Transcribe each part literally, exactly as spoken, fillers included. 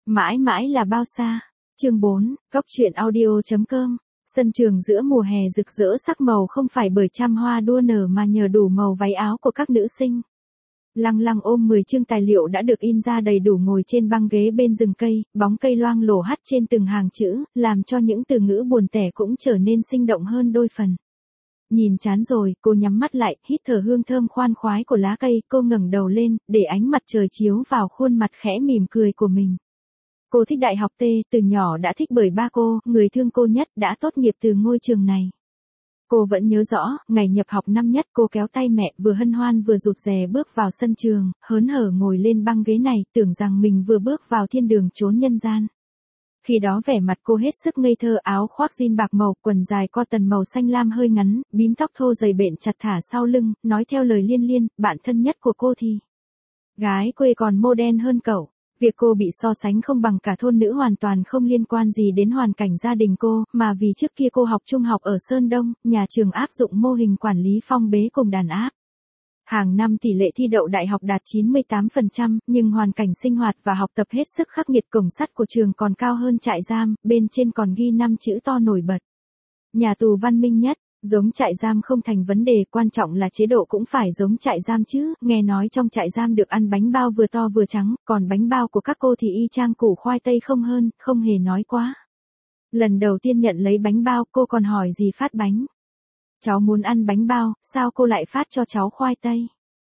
Mãi mãi là bao xa. Chương bốn, Góc truyện audio.com. Sân trường giữa mùa hè rực rỡ sắc màu không phải bởi trăm hoa đua nở mà nhờ đủ màu váy áo của các nữ sinh. Lăng Lăng ôm mười chương tài liệu đã được in ra đầy đủ ngồi trên băng ghế bên rừng cây, bóng cây loang lổ hắt trên từng hàng chữ, làm cho những từ ngữ buồn tẻ cũng trở nên sinh động hơn đôi phần. Nhìn chán rồi, cô nhắm mắt lại, hít thở hương thơm khoan khoái của lá cây, cô ngẩng đầu lên, để ánh mặt trời chiếu vào khuôn mặt khẽ mỉm cười của mình. Cô thích đại học T, từ nhỏ đã thích bởi ba cô, người thương cô nhất, đã tốt nghiệp từ ngôi trường này. Cô vẫn nhớ rõ, ngày nhập học năm nhất cô kéo tay mẹ, vừa hân hoan vừa rụt rè bước vào sân trường, hớn hở ngồi lên băng ghế này, tưởng rằng mình vừa bước vào thiên đường chốn nhân gian. Khi đó vẻ mặt cô hết sức ngây thơ, áo khoác jean bạc màu, quần dài cotton màu xanh lam hơi ngắn, bím tóc thô dày bện chặt thả sau lưng, nói theo lời Liên Liên, bạn thân nhất của cô thì gái quê còn modern hơn cậu. Việc cô bị so sánh không bằng cả thôn nữ hoàn toàn không liên quan gì đến hoàn cảnh gia đình cô, mà vì trước kia cô học trung học ở Sơn Đông, nhà trường áp dụng mô hình quản lý phong bế cùng đàn áp. Hàng năm tỷ lệ thi đậu đại học đạt chín mươi tám phần trăm, nhưng hoàn cảnh sinh hoạt và học tập hết sức khắc nghiệt, cổng sắt của trường còn cao hơn trại giam, bên trên còn ghi năm chữ to nổi bật. Nhà tù văn minh nhất. Giống trại giam không thành vấn đề, quan trọng là chế độ cũng phải giống trại giam chứ, nghe nói trong trại giam được ăn bánh bao vừa to vừa trắng, còn bánh bao của các cô thì y chang củ khoai tây không hơn, không hề nói quá. Lần đầu tiên nhận lấy bánh bao, cô còn hỏi gì phát bánh. Cháu muốn ăn bánh bao, sao cô lại phát cho cháu khoai tây?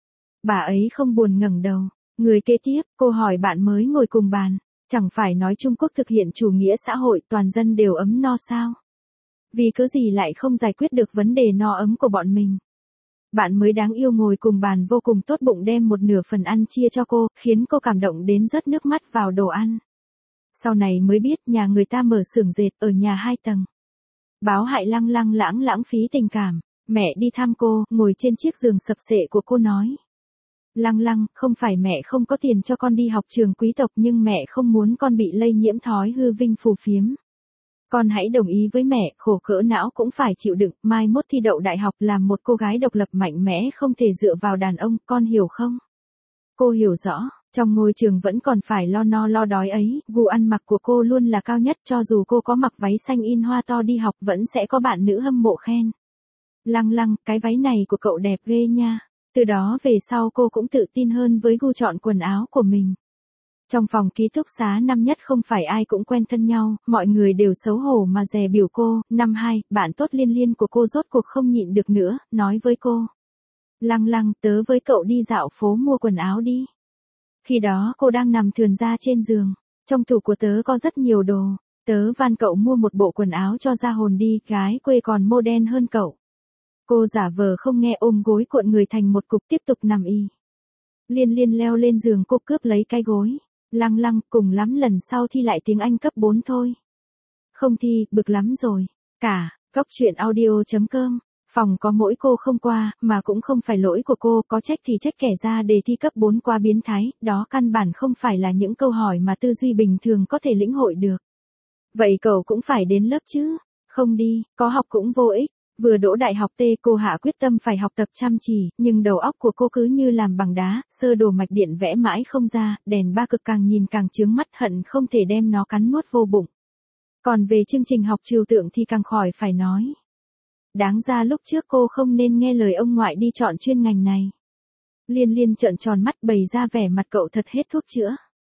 Bà ấy không buồn ngẩng đầu. Người kế tiếp, cô hỏi bạn mới ngồi cùng bàn, chẳng phải nói Trung Quốc thực hiện chủ nghĩa xã hội toàn dân đều ấm no sao? Vì cớ gì lại không giải quyết được vấn đề no ấm của bọn mình. Bạn mới đáng yêu ngồi cùng bàn vô cùng tốt bụng đem một nửa phần ăn chia cho cô, khiến cô cảm động đến rớt nước mắt vào đồ ăn. Sau này mới biết nhà người ta mở xưởng dệt ở nhà hai tầng. Báo hại Lăng Lăng lãng lãng phí tình cảm. Mẹ đi thăm cô, ngồi trên chiếc giường sập sệ của cô nói. Lăng Lăng, không phải mẹ không có tiền cho con đi học trường quý tộc, nhưng mẹ không muốn con bị lây nhiễm thói hư vinh phù phiếm. Con hãy đồng ý với mẹ, khổ cỡ não cũng phải chịu đựng, mai mốt thi đậu đại học làm một cô gái độc lập mạnh mẽ không thể dựa vào đàn ông, con hiểu không? Cô hiểu rõ, trong ngôi trường vẫn còn phải lo no lo đói ấy, gu ăn mặc của cô luôn là cao nhất, cho dù cô có mặc váy xanh in hoa to đi học vẫn sẽ có bạn nữ hâm mộ khen. Lăng Lăng, cái váy này của cậu đẹp ghê nha. Từ đó về sau cô cũng tự tin hơn với gu chọn quần áo của mình. Trong phòng ký túc xá năm nhất không phải ai cũng quen thân nhau, mọi người đều xấu hổ mà dè biểu cô. Năm hai, bạn tốt Liên Liên của cô rốt cuộc không nhịn được nữa, nói với cô. Lăng Lăng, tớ với cậu đi dạo phố mua quần áo đi. Khi đó cô đang nằm thườn ra trên giường. Trong tủ của tớ có rất nhiều đồ. Tớ van cậu mua một bộ quần áo cho ra hồn đi, gái quê còn modern hơn cậu. Cô giả vờ không nghe, ôm gối cuộn người thành một cục tiếp tục nằm y. Liên Liên leo lên giường cô cướp lấy cái gối. Lăng Lăng, cùng lắm lần sau thi lại tiếng Anh cấp bốn thôi. Không thi, bực lắm rồi. Cả, Góc truyện audio.com. Phòng có mỗi cô không qua, mà cũng không phải lỗi của cô, có trách thì trách kẻ ra đề thi cấp bốn quá biến thái, đó căn bản không phải là những câu hỏi mà tư duy bình thường có thể lĩnh hội được. Vậy cậu cũng phải đến lớp chứ? Không đi, có học cũng vô ích. Vừa đỗ đại học T cô hạ quyết tâm phải học tập chăm chỉ, nhưng đầu óc của cô cứ như làm bằng đá, sơ đồ mạch điện vẽ mãi không ra, đèn ba cực càng nhìn càng chướng mắt, hận không thể đem nó cắn nuốt vô bụng. Còn về chương trình học trừu tượng thì càng khỏi phải nói. Đáng ra lúc trước cô không nên nghe lời ông ngoại đi chọn chuyên ngành này. Liên Liên trợn tròn mắt bày ra vẻ mặt cậu thật hết thuốc chữa.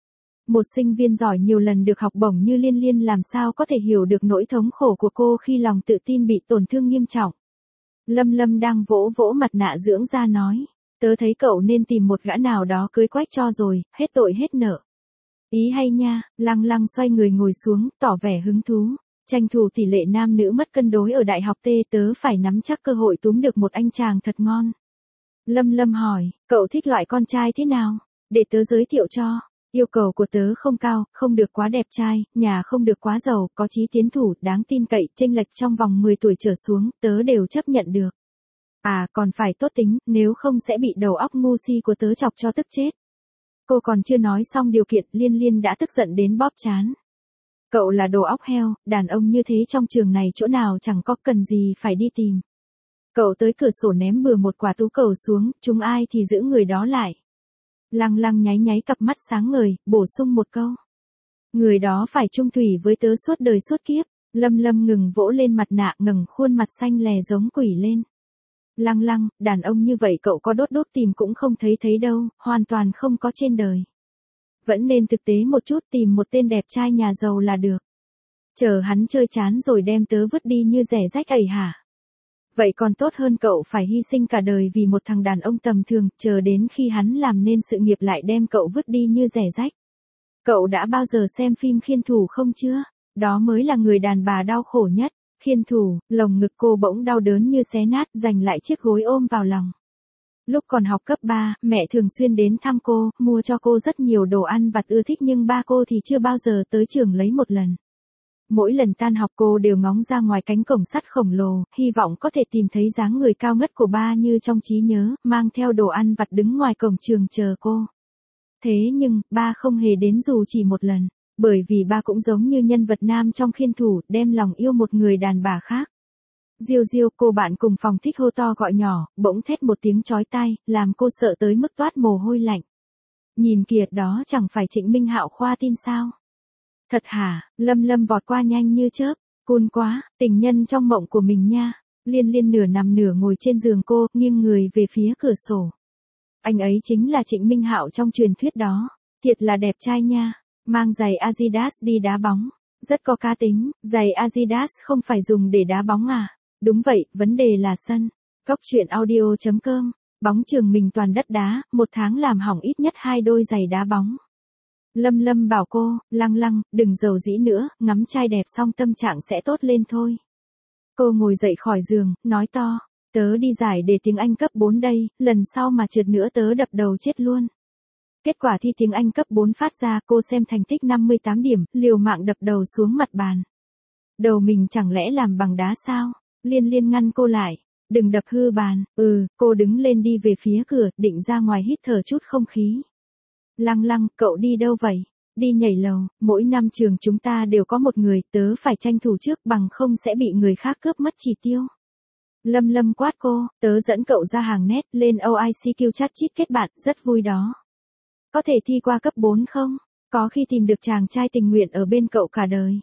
Một sinh viên giỏi nhiều lần được học bổng như Liên Liên làm sao có thể hiểu được nỗi thống khổ của cô khi lòng tự tin bị tổn thương nghiêm trọng. Lâm Lâm đang vỗ vỗ mặt nạ dưỡng da nói, tớ thấy cậu nên tìm một gã nào đó cưới quách cho rồi, hết tội hết nợ. Ý hay nha. Lăng Lăng xoay người ngồi xuống, tỏ vẻ hứng thú. Tranh thủ tỷ lệ nam nữ mất cân đối ở đại học T, tớ phải nắm chắc cơ hội túm được một anh chàng thật ngon. Lâm Lâm hỏi, cậu thích loại con trai thế nào? Để tớ giới thiệu cho. Yêu cầu của tớ không cao, không được quá đẹp trai, nhà không được quá giàu, có chí tiến thủ, đáng tin cậy, chênh lệch trong vòng mười tuổi trở xuống, tớ đều chấp nhận được. À, còn phải tốt tính, nếu không sẽ bị đầu óc ngu si của tớ chọc cho tức chết. Cô còn chưa nói xong điều kiện, Liên Liên đã tức giận đến bóp trán. Cậu là đồ óc heo, đàn ông như thế trong trường này chỗ nào chẳng có, cần gì phải đi tìm. Cậu tới cửa sổ ném bừa một quả tú cầu xuống, chúng ai thì giữ người đó lại. Lăng Lăng nháy nháy cặp mắt sáng ngời, bổ sung một câu. Người đó phải chung thủy với tớ suốt đời suốt kiếp. Lâm Lâm ngừng vỗ lên mặt nạ, ngẩng khuôn mặt xanh lè giống quỷ lên. Lăng Lăng, đàn ông như vậy cậu có đốt đốt tìm cũng không thấy thấy đâu, hoàn toàn không có trên đời. Vẫn nên thực tế một chút, tìm một tên đẹp trai nhà giàu là được. Chờ hắn chơi chán rồi đem tớ vứt đi như rẻ rách ẩy hả? Vậy còn tốt hơn cậu phải hy sinh cả đời vì một thằng đàn ông tầm thường, chờ đến khi hắn làm nên sự nghiệp lại đem cậu vứt đi như rẻ rách. Cậu đã bao giờ xem phim Khiên Thủ không chưa? Đó mới là người đàn bà đau khổ nhất. Khiên Thủ, lồng ngực cô bỗng đau đớn như xé nát, giành lại chiếc gối ôm vào lòng. Lúc còn học cấp ba, mẹ thường xuyên đến thăm cô, mua cho cô rất nhiều đồ ăn vặt ưa thích nhưng ba cô thì chưa bao giờ tới trường lấy một lần. Mỗi lần tan học cô đều ngóng ra ngoài cánh cổng sắt khổng lồ, hy vọng có thể tìm thấy dáng người cao ngất của ba như trong trí nhớ, mang theo đồ ăn vặt đứng ngoài cổng trường chờ cô. Thế nhưng, ba không hề đến dù chỉ một lần, bởi vì ba cũng giống như nhân vật nam trong Khiên Thủ, đem lòng yêu một người đàn bà khác. Diêu Diêu, cô bạn cùng phòng thích hô to gọi nhỏ, bỗng thét một tiếng chói tai, làm cô sợ tới mức toát mồ hôi lạnh. Nhìn kìa, đó chẳng phải Trịnh Minh Hạo khoa tin sao? Thật hả? Lâm Lâm vọt qua nhanh như chớp, cool quá, tình nhân trong mộng của mình nha. Liên Liên nửa nằm nửa ngồi trên giường cô, nghiêng người về phía cửa sổ. Anh ấy chính là Trịnh Minh Hạo trong truyền thuyết đó, thiệt là đẹp trai nha, mang giày Adidas đi đá bóng, rất có cá tính, giày Adidas không phải dùng để đá bóng à? Đúng vậy, vấn đề là sân. Góc truyện audio chấm com, bóng trường mình toàn đất đá, một tháng làm hỏng ít nhất hai đôi giày đá bóng. Lâm Lâm bảo cô, Lăng Lăng, đừng giàu dĩ nữa, ngắm trai đẹp xong tâm trạng sẽ tốt lên thôi. Cô ngồi dậy khỏi giường, nói to, tớ đi giải đề tiếng Anh cấp bốn đây, lần sau mà trượt nữa tớ đập đầu chết luôn. Kết quả thi tiếng Anh cấp bốn phát ra, cô xem thành tích năm mươi tám điểm, liều mạng đập đầu xuống mặt bàn. Đầu mình chẳng lẽ làm bằng đá sao? Liên Liên ngăn cô lại, đừng đập hư bàn. Ừ, cô đứng lên đi về phía cửa, định ra ngoài hít thở chút không khí. Lăng Lăng, cậu đi đâu vậy? Đi nhảy lầu, mỗi năm trường chúng ta đều có một người, tớ phải tranh thủ trước bằng không sẽ bị người khác cướp mất chỉ tiêu. Lâm Lâm quát cô, tớ dẫn cậu ra hàng net, lên o i xê quy chat chít kết bạn, rất vui đó. Có thể thi qua cấp bốn không? Có khi tìm được chàng trai tình nguyện ở bên cậu cả đời.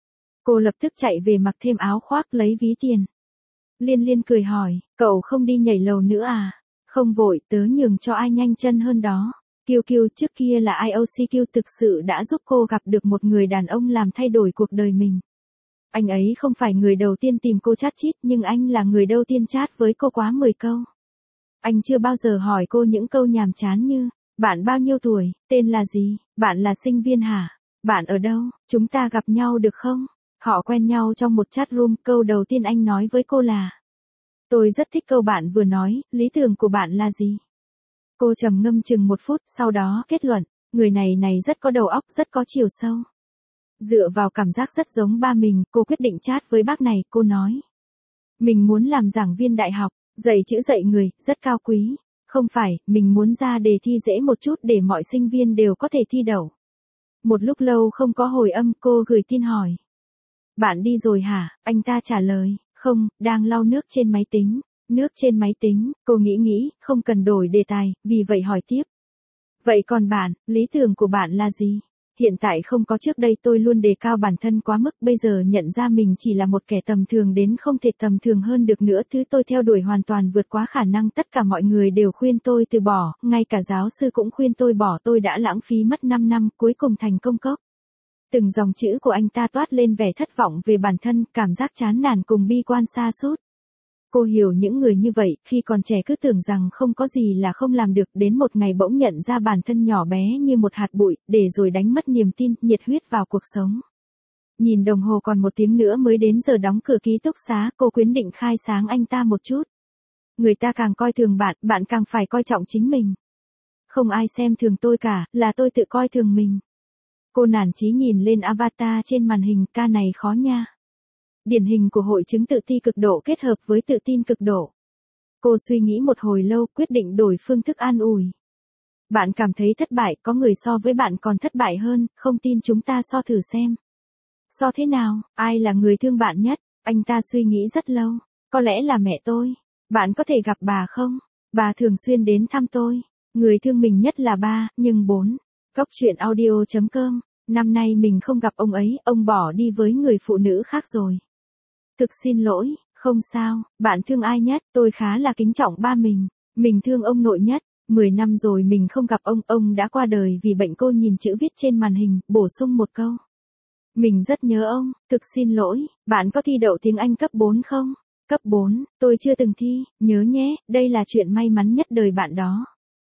Cô lập tức chạy về mặc thêm áo khoác lấy ví tiền. Liên Liên cười hỏi, cậu không đi nhảy lầu nữa à? Không vội, tớ nhường cho ai nhanh chân hơn đó. Kiêu Kiêu trước kia là i o xê quy thực sự đã giúp cô gặp được một người đàn ông làm thay đổi cuộc đời mình. Anh ấy không phải người đầu tiên tìm cô chat chít nhưng anh là người đầu tiên chat với cô quá mười câu. Anh chưa bao giờ hỏi cô những câu nhàm chán như, bạn bao nhiêu tuổi, tên là gì, bạn là sinh viên hả, bạn ở đâu, chúng ta gặp nhau được không? Họ quen nhau trong một chat room, câu đầu tiên anh nói với cô là, tôi rất thích câu bạn vừa nói, lý tưởng của bạn là gì? Cô trầm ngâm chừng một phút, sau đó kết luận, người này này rất có đầu óc, rất có chiều sâu. Dựa vào cảm giác rất giống ba mình, cô quyết định chat với bác này, cô nói. Mình muốn làm giảng viên đại học, dạy chữ dạy người, rất cao quý. Không phải, mình muốn ra đề thi dễ một chút để mọi sinh viên đều có thể thi đậu. Một lúc lâu không có hồi âm, cô gửi tin hỏi. Bạn đi rồi hả? Anh ta trả lời, không, đang lau nước trên máy tính. Nước trên máy tính, cô nghĩ nghĩ, không cần đổi đề tài, vì vậy hỏi tiếp. Vậy còn bạn, lý tưởng của bạn là gì? Hiện tại không có trước đây tôi luôn đề cao bản thân quá mức, bây giờ nhận ra mình chỉ là một kẻ tầm thường đến không thể tầm thường hơn được nữa, thứ tôi theo đuổi hoàn toàn vượt quá khả năng, tất cả mọi người đều khuyên tôi từ bỏ, ngay cả giáo sư cũng khuyên tôi bỏ, tôi đã lãng phí mất năm năm, cuối cùng thành công cốc. Từng dòng chữ của anh ta toát lên vẻ thất vọng về bản thân, cảm giác chán nản cùng bi quan sa sút. Cô hiểu những người như vậy, khi còn trẻ cứ tưởng rằng không có gì là không làm được, đến một ngày bỗng nhận ra bản thân nhỏ bé như một hạt bụi, để rồi đánh mất niềm tin, nhiệt huyết vào cuộc sống. Nhìn đồng hồ còn một tiếng nữa mới đến giờ đóng cửa ký túc xá, cô quyết định khai sáng anh ta một chút. Người ta càng coi thường bạn, bạn càng phải coi trọng chính mình. Không ai xem thường tôi cả, là tôi tự coi thường mình. Cô nản chí nhìn lên avatar trên màn hình, ca này khó nha. Điển hình của hội chứng tự ti cực độ kết hợp với tự tin cực độ. Cô suy nghĩ một hồi lâu, quyết định đổi phương thức an ủi. Bạn cảm thấy thất bại, có người so với bạn còn thất bại hơn, không tin chúng ta so thử xem. So thế nào, ai là người thương bạn nhất? Anh ta suy nghĩ rất lâu. Có lẽ là mẹ tôi. Bạn có thể gặp bà không? Bà thường xuyên đến thăm tôi. Người thương mình nhất là ba, nhưng bốn. Góc truyện audio chấm com Năm nay mình không gặp ông ấy, ông bỏ đi với người phụ nữ khác rồi. Thực xin lỗi, không sao, bạn thương ai nhất, tôi khá là kính trọng ba mình. Mình thương ông nội nhất, mười năm rồi mình không gặp ông, ông đã qua đời vì bệnh. Cô nhìn chữ viết trên màn hình, bổ sung một câu. Mình rất nhớ ông, thực xin lỗi, bạn có thi đậu tiếng Anh cấp bốn không? Cấp bốn, tôi chưa từng thi, nhớ nhé, đây là chuyện may mắn nhất đời bạn đó.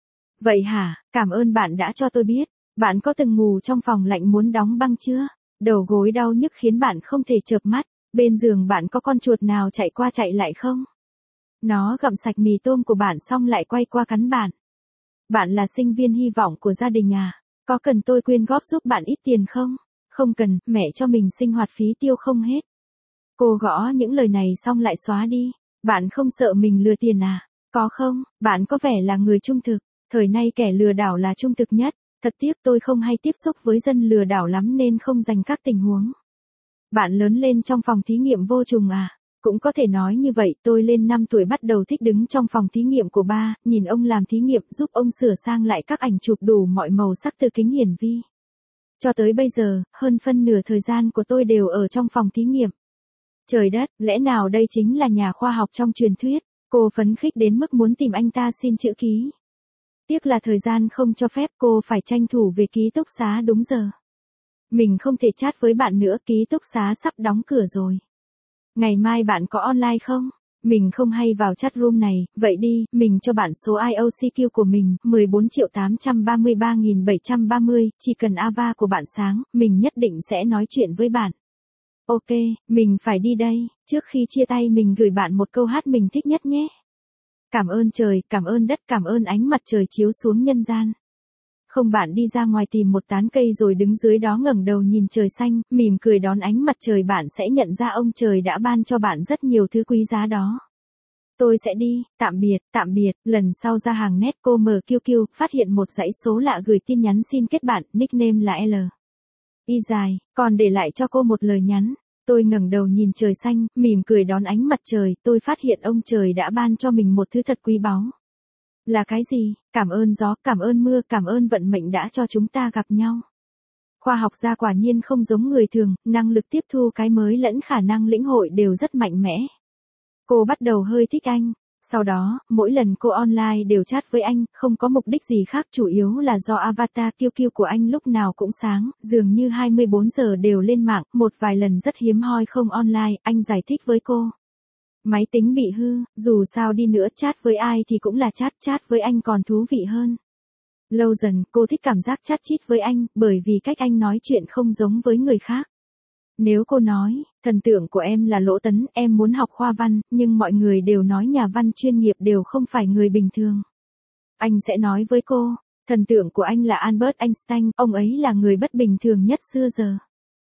Vậy hả, cảm ơn bạn đã cho tôi biết. Bạn có từng ngủ trong phòng lạnh muốn đóng băng chưa? Đầu gối đau nhức khiến bạn không thể chợp mắt. Bên giường bạn có con chuột nào chạy qua chạy lại không? Nó gặm sạch mì tôm của bạn xong lại quay qua cắn bạn. Bạn là sinh viên hy vọng của gia đình à? Có cần tôi quyên góp giúp bạn ít tiền không? Không cần, mẹ cho mình sinh hoạt phí tiêu không hết. Cô gõ những lời này xong lại xóa đi. Bạn không sợ mình lừa tiền à? Có không, bạn có vẻ là người trung thực. Thời nay kẻ lừa đảo là trung thực nhất. Thật tiếc tôi không hay tiếp xúc với dân lừa đảo lắm nên không dành các tình huống. Bạn lớn lên trong phòng thí nghiệm vô trùng à? Cũng có thể nói như vậy, tôi lên năm tuổi bắt đầu thích đứng trong phòng thí nghiệm của ba, nhìn ông làm thí nghiệm giúp ông sửa sang lại các ảnh chụp đủ mọi màu sắc từ kính hiển vi. Cho tới bây giờ, hơn phân nửa thời gian của tôi đều ở trong phòng thí nghiệm. Trời đất, lẽ nào đây chính là nhà khoa học trong truyền thuyết? Cô phấn khích đến mức muốn tìm anh ta xin chữ ký. Tiếc là thời gian không cho phép, cô phải tranh thủ về ký túc xá đúng giờ. Mình không thể chat với bạn nữa, ký túc xá sắp đóng cửa rồi. Ngày mai bạn có online không? Mình không hay vào chat room này, vậy đi, mình cho bạn số i o xê Q của mình, mười bốn triệu tám trăm ba mươi ba nghìn bảy trăm ba mươi, chỉ cần ava của bạn sáng, mình nhất định sẽ nói chuyện với bạn. Ok, mình phải đi đây, trước khi chia tay mình gửi bạn một câu hát mình thích nhất nhé. Cảm ơn trời, cảm ơn đất, cảm ơn ánh mặt trời chiếu xuống nhân gian. Không, bạn đi ra ngoài tìm một tán cây rồi đứng dưới đó ngẩng đầu nhìn trời xanh, mỉm cười đón ánh mặt trời, bạn sẽ nhận ra ông trời đã ban cho bạn rất nhiều thứ quý giá đó. Tôi sẽ đi, tạm biệt, tạm biệt, lần sau ra hàng nét cô mở Q Q, phát hiện một dãy số lạ gửi tin nhắn xin kết bạn, nickname là L. Y dài, còn để lại cho cô một lời nhắn. Tôi ngẩng đầu nhìn trời xanh, mỉm cười đón ánh mặt trời, tôi phát hiện ông trời đã ban cho mình một thứ thật quý báu. Là cái gì? Cảm ơn gió, cảm ơn mưa, cảm ơn vận mệnh đã cho chúng ta gặp nhau. Khoa học gia quả nhiên không giống người thường, năng lực tiếp thu cái mới lẫn khả năng lĩnh hội đều rất mạnh mẽ. Cô bắt đầu hơi thích anh. Sau đó, mỗi lần cô online đều chat với anh, không có mục đích gì khác, chủ yếu là do avatar Q Q của anh lúc nào cũng sáng, dường như hai mươi bốn giờ đều lên mạng, một vài lần rất hiếm hoi không online, anh giải thích với cô. Máy tính bị hư, dù sao đi nữa chat với ai thì cũng là chat, chat với anh còn thú vị hơn. Lâu dần, cô thích cảm giác chat chít với anh, bởi vì cách anh nói chuyện không giống với người khác. Nếu cô nói, thần tượng của em là Lỗ Tấn, em muốn học khoa văn, nhưng mọi người đều nói nhà văn chuyên nghiệp đều không phải người bình thường. Anh sẽ nói với cô, thần tượng của anh là Albert Einstein, ông ấy là người bất bình thường nhất xưa giờ.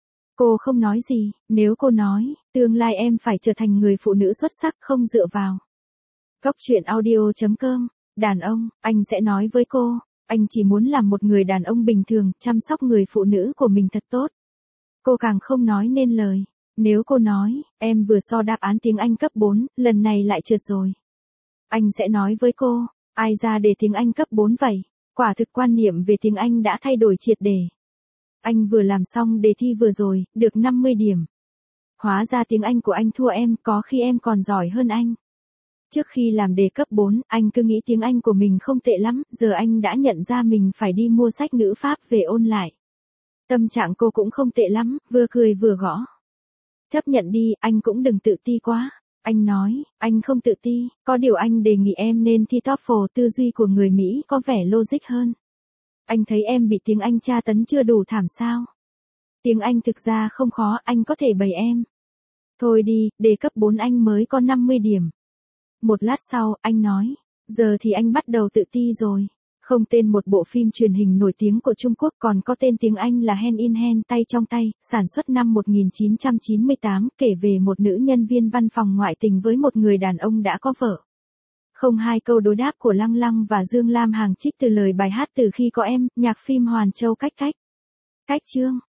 Cô không nói gì, nếu cô nói, tương lai em phải trở thành người phụ nữ xuất sắc không dựa vào. Góc truyện audio chấm com, đàn ông, anh sẽ nói với cô, anh chỉ muốn làm một người đàn ông bình thường, chăm sóc người phụ nữ của mình thật tốt. Cô càng không nói nên lời. Nếu cô nói, em vừa so đáp án tiếng Anh cấp bốn, lần này lại trượt rồi. Anh sẽ nói với cô, ai ra đề tiếng Anh cấp bốn vậy? Quả thực quan niệm về tiếng Anh đã thay đổi triệt để. Anh vừa làm xong đề thi vừa rồi, được năm mươi điểm. Hóa ra tiếng Anh của anh thua em, có khi em còn giỏi hơn anh. Trước khi làm đề cấp bốn, anh cứ nghĩ tiếng Anh của mình không tệ lắm, giờ anh đã nhận ra mình phải đi mua sách ngữ pháp về ôn lại. Tâm trạng cô cũng không tệ lắm, vừa cười vừa gõ. Chấp nhận đi, anh cũng đừng tự ti quá. Anh nói, anh không tự ti, có điều anh đề nghị em nên thi TOEFL, tư duy của người Mỹ có vẻ logic hơn. Anh thấy em bị tiếng Anh tra tấn chưa đủ thảm sao? Tiếng Anh thực ra không khó, anh có thể bày em. Thôi đi, đề cấp bốn anh mới có năm mươi điểm. Một lát sau, anh nói, giờ thì anh bắt đầu tự ti rồi. Không, tên một bộ phim truyền hình nổi tiếng của Trung Quốc, còn có tên tiếng Anh là Hand in Hand, tay trong tay, sản xuất năm một nghìn chín trăm chín mươi tám, kể về một nữ nhân viên văn phòng ngoại tình với một người đàn ông đã có vợ. Không, hai câu đối đáp của Lăng Lăng và Dương Lam Hằng trích từ lời bài hát Từ Khi Có Em, nhạc phim Hoàn Châu cách cách. Cách chương.